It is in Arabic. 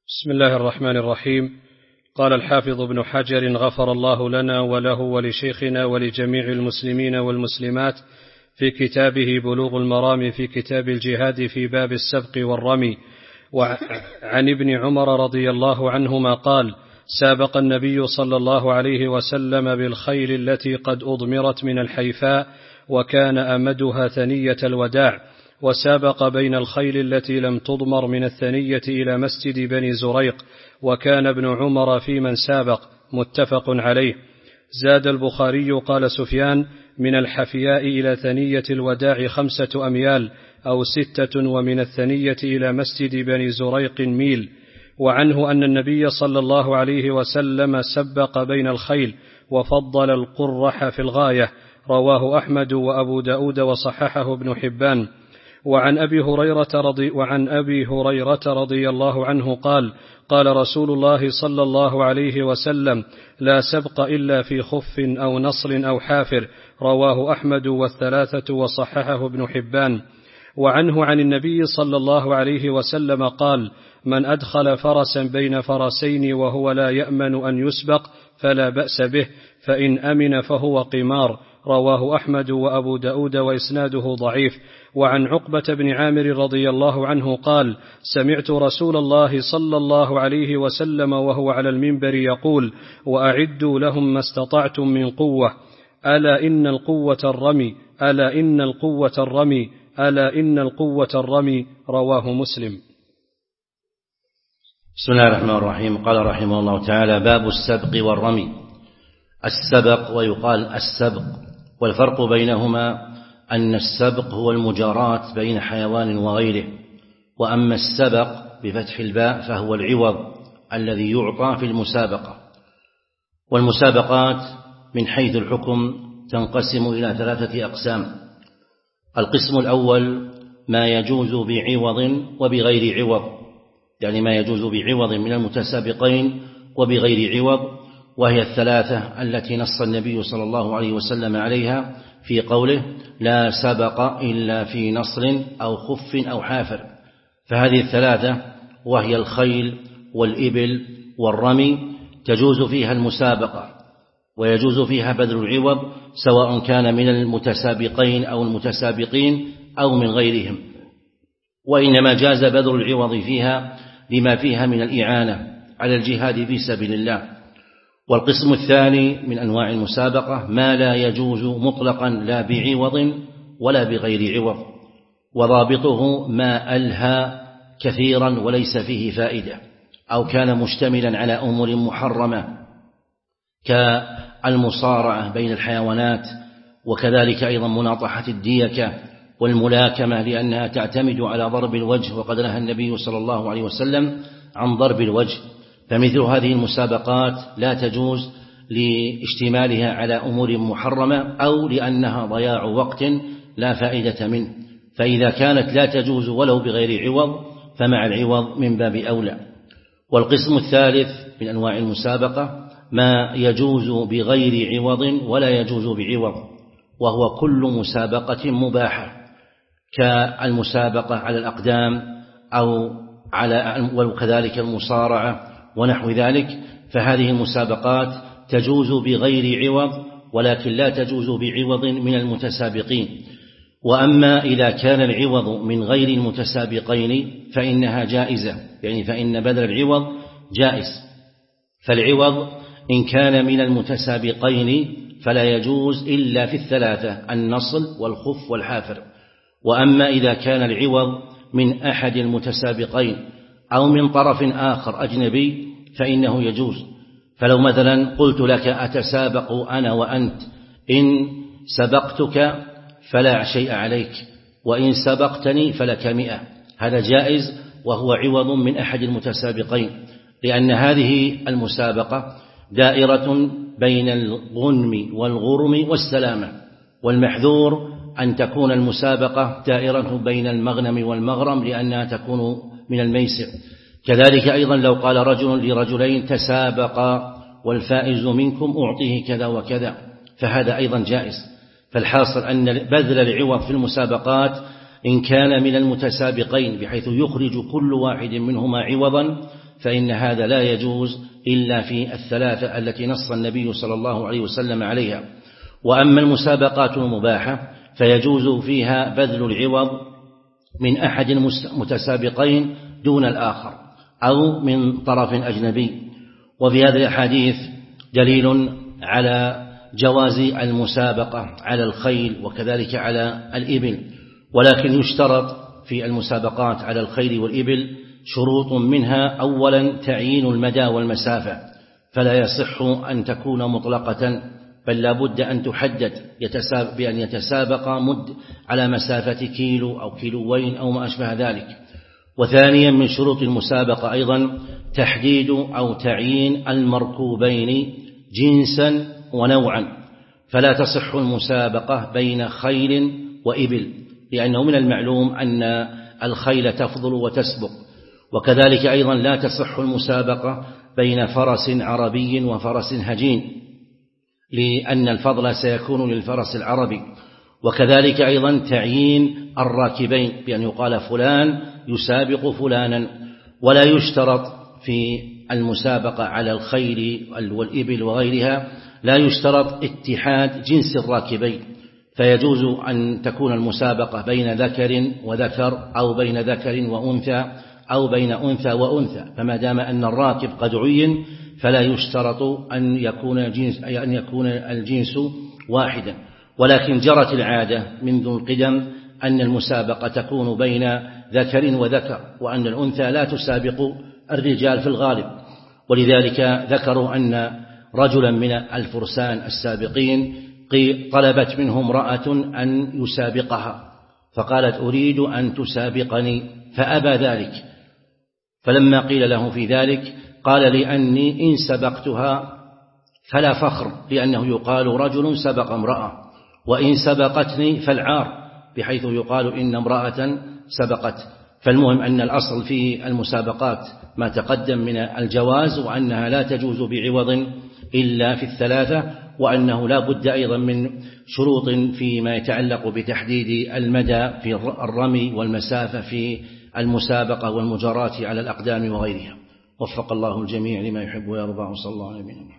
بسم الله الرحمن الرحيم. قال الحافظ ابن حجر غفر الله لنا وله ولشيخنا ولجميع المسلمين والمسلمات في كتابه بلوغ المرام في كتاب الجهاد في باب السبق والرمي. وعن ابن عمر رضي الله عنهما قال: سابق النبي صلى الله عليه وسلم بالخيل التي قد أضمرت من الحيفاء وكان أمدها ثنية الوداع، وسابق بين الخيل التي لم تضمر من الثنية إلى مسجد بني زريق، وكان ابن عمر في من سابق. متفق عليه. زاد البخاري قال سفيان: من الحفياء إلى ثنية الوداع 5 أميال أو 6، ومن الثنية إلى مسجد بني زريق ميل. وعنه أن النبي صلى الله عليه وسلم سبق بين الخيل وفضل القرح في الغاية. رواه أحمد وأبو داود وصححه ابن حبان. وعن أبي هريرة رضي الله عنه قال: قال رسول الله صلى الله عليه وسلم: لا سبق إلا في خف أو نصر أو حافر. رواه أحمد والثلاثة وصححه ابن حبان. وعنه عن النبي صلى الله عليه وسلم قال: من أدخل فرسا بين فرسين وهو لا يأمن أن يسبق فلا بأس به، فإن أمن فهو قمار. رواه أحمد وأبو داود وإسناده ضعيف. وعن عقبة بن عامر رضي الله عنه قال: سمعت رسول الله صلى الله عليه وسلم وهو على المنبر يقول: وأعدوا لهم ما استطعتم من قوة، ألا إن القوة الرمي، ألا إن القوة الرمي، ألا إن القوة الرمي. رواه مسلم. بسم الله الرحمن الرحيم. قال رحمه الله تعالى: باب السبق والرمي. السبق ويقال السبق، والفرق بينهما أن السبق هو المجاراة بين حيوان وغيره، وأما السبق بفتح الباء فهو العوض الذي يعطى في المسابقة. والمسابقات من حيث الحكم تنقسم إلى 3 أقسام. القسم الأول ما يجوز بعوض وبغير عوض، يعني ما يجوز بعوض من المتسابقين وبغير عوض، وهي 3 التي نص النبي صلى الله عليه وسلم عليها في قوله: لا سبق إلا في نصر أو خف أو حافر. فهذه 3 وهي الخيل والإبل والرمي تجوز فيها المسابقة، ويجوز فيها بذل العوض سواء كان من المتسابقين أو المتسابقين أو من غيرهم، وإنما جاز بذل العوض فيها لما فيها من الإعانة على الجهاد في سبيل الله. والقسم الثاني من أنواع المسابقة ما لا يجوز مطلقا لا بعوض ولا بغير عوض، وضابطه ما ألهى كثيرا وليس فيه فائدة، أو كان مشتملا على أمور محرمة كالمصارعة بين الحيوانات، وكذلك أيضا مناطحة الديكة والملاكمة لأنها تعتمد على ضرب الوجه، وقد نهى النبي صلى الله عليه وسلم عن ضرب الوجه. فمثل هذه المسابقات لا تجوز لاشتمالها على أمور محرمة أو لأنها ضياع وقت لا فائدة منه. فإذا كانت لا تجوز ولو بغير عوض فمع العوض من باب أولى. والقسم الثالث من أنواع المسابقة ما يجوز بغير عوض ولا يجوز بعوض، وهو كل مسابقة مباحة كالمسابقة على الأقدام وكذلك المصارعة ونحو ذلك. فهذه المسابقات تجوز بغير عوض ولكن لا تجوز بعوض من المتسابقين. وأما إذا كان العوض من غير المتسابقين فإنها جائزة، يعني فإن بذل العوض جائز. فالعوض إن كان من المتسابقين فلا يجوز إلا في 3: النصل والخف والحافر. وأما إذا كان العوض من أحد المتسابقين أو من طرف آخر أجنبي فإنه يجوز. فلو مثلا قلت لك: أتسابق أنا وأنت، إن سبقتك فلا شيء عليك، وإن سبقتني فلك 100، هذا جائز وهو عوض من أحد المتسابقين، لأن هذه المسابقة دائرة بين الغنم والغرم والسلامة، والمحذور أن تكون المسابقة دائرة بين المغنم والمغرم لأنها تكون من الميسر. كذلك أيضا لو قال رجل لرجلين: تسابقا والفائز منكم أعطيه كذا وكذا، فهذا أيضا جائز. فالحاصل أن بذل العوض في المسابقات إن كان من المتسابقين بحيث يخرج كل واحد منهما عوضا فإن هذا لا يجوز إلا في الثلاثة التي نص النبي صلى الله عليه وسلم عليها. وأما المسابقات المباحة فيجوز فيها بذل العوض من أحد المتسابقين دون الآخر أو من طرف أجنبي. وفي هذه الأحاديث دليل على جواز المسابقة على الخيل وكذلك على الإبل، ولكن يشترط في المسابقات على الخيل والإبل شروط، منها أولا تعيين المدى والمسافة، فلا يصح أن تكون مطلقة، بل لا بد أن تحدد بأن يتسابق مد على مسافة كيلو أو كيلوين أو ما أشبه ذلك. وثانيا من شروط المسابقة أيضا تحديد أو تعيين المركوبين جنسا ونوعا، فلا تصح المسابقة بين خيل وإبل، لأنه من المعلوم أن الخيل تفضل وتسبق. وكذلك أيضا لا تصح المسابقة بين فرس عربي وفرس هجين، لأن الفضل سيكون للفرس العربي. وكذلك أيضا تعيين الراكبين بأن يقال فلان يسابق فلانا. ولا يشترط في المسابقة على الخيل والإبل وغيرها لا يشترط اتحاد جنس الراكبين، فيجوز أن تكون المسابقة بين ذكر وذكر أو بين ذكر وأنثى أو بين أنثى وأنثى، فما دام أن الراكب قد عين فلا يشترط أن يكون الجنس واحدا. ولكن جرت العادة منذ القدم أن المسابقة تكون بين ذكر وذكر، وأن الأنثى لا تسابق الرجال في الغالب. ولذلك ذكروا أن رجلا من الفرسان السابقين طلبت منه امرأة أن يسابقها، فقالت أريد أن تسابقني، فأبى ذلك. فلما قيل له في ذلك قال لأني إن سبقتها فلا فخر، لأنه يقال رجل سبق امرأة، وإن سبقتني فالعار، بحيث يقال إن امرأة سبقت. فالمهم أن الأصل في المسابقات ما تقدم من الجواز، وأنها لا تجوز بعوض إلا في الثلاثة، وأنه لا بد أيضا من شروط فيما يتعلق بتحديد المدى في الرمي والمسافة في المسابقة والمجاراة على الأقدام وغيرها. وفق الله الجميع لما يحب ويرضى، صلى الله عليه وسلم.